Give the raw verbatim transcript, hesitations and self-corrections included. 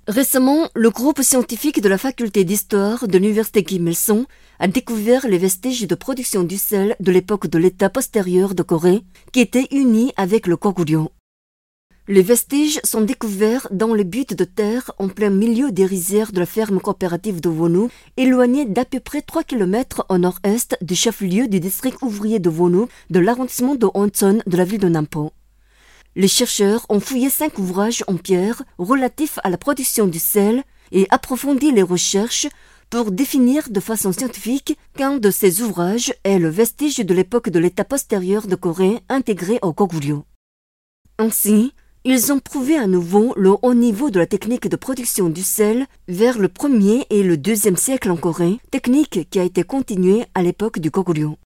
Récemment, le groupe scientifique de la faculté d'histoire de l'université Kim Il-sung a découvert les vestiges de production du sel de l'époque de l'État postérieur de Corée qui étaient unis avec le Goguryeo. Les vestiges sont découverts dans les buttes de terre en plein milieu des rizières de la ferme coopérative de Wonu, éloignée d'à peu près trois kilomètres au nord-est du chef-lieu du district ouvrier de Wonu de l'arrondissement de Oncheon de la ville de Nampo. Les chercheurs ont fouillé cinq ouvrages en pierre relatifs à la production du sel et approfondi les recherches pour définir de façon scientifique qu'un de ces ouvrages est le vestige de l'époque de l'État postérieur de Corée intégré au Goguryeo. Ainsi, ils ont prouvé à nouveau le haut niveau de la technique de production du sel vers le premier et le deuxième siècle en Corée, technique qui a été continuée à l'époque du Goguryeo.